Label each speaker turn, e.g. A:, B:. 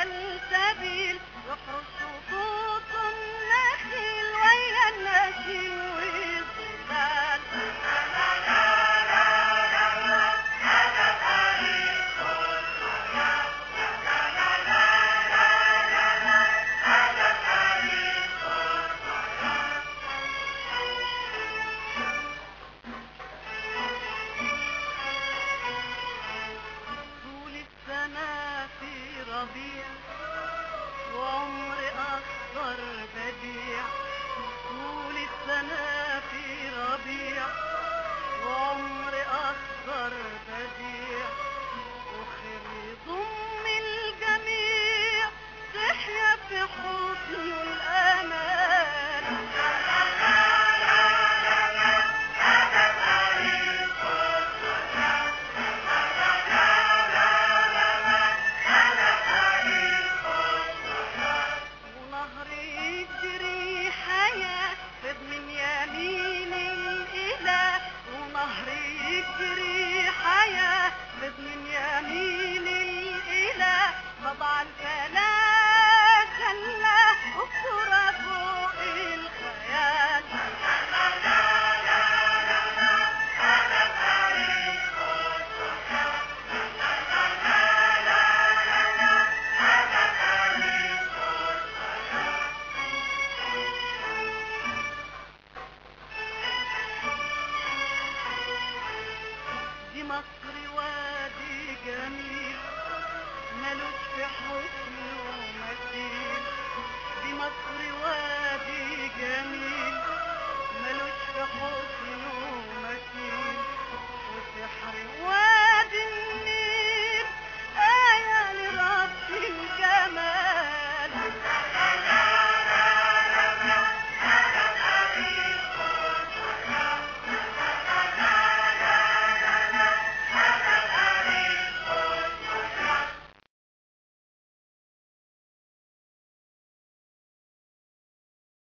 A: سلسبيل يحرس خطوط النخيل ويا النسيم والظلال. طول السنة في ربيع وعمر أخضر بديع، طول السنة في ربيع وعمر أخضر بديع، وخير يضم الجميع تحيا في حضن الأمان. ونهر يجري حياة خد من يمين الإله، ونهر يجري حياة خد من يمين الإله، طبعا فلا جنة أسرة فوق الخيال. دي مصر وادي جميل ملوش في حسنه مثيل، دي مصر وادي جميل ملوش في حسنه مثيل، وسحر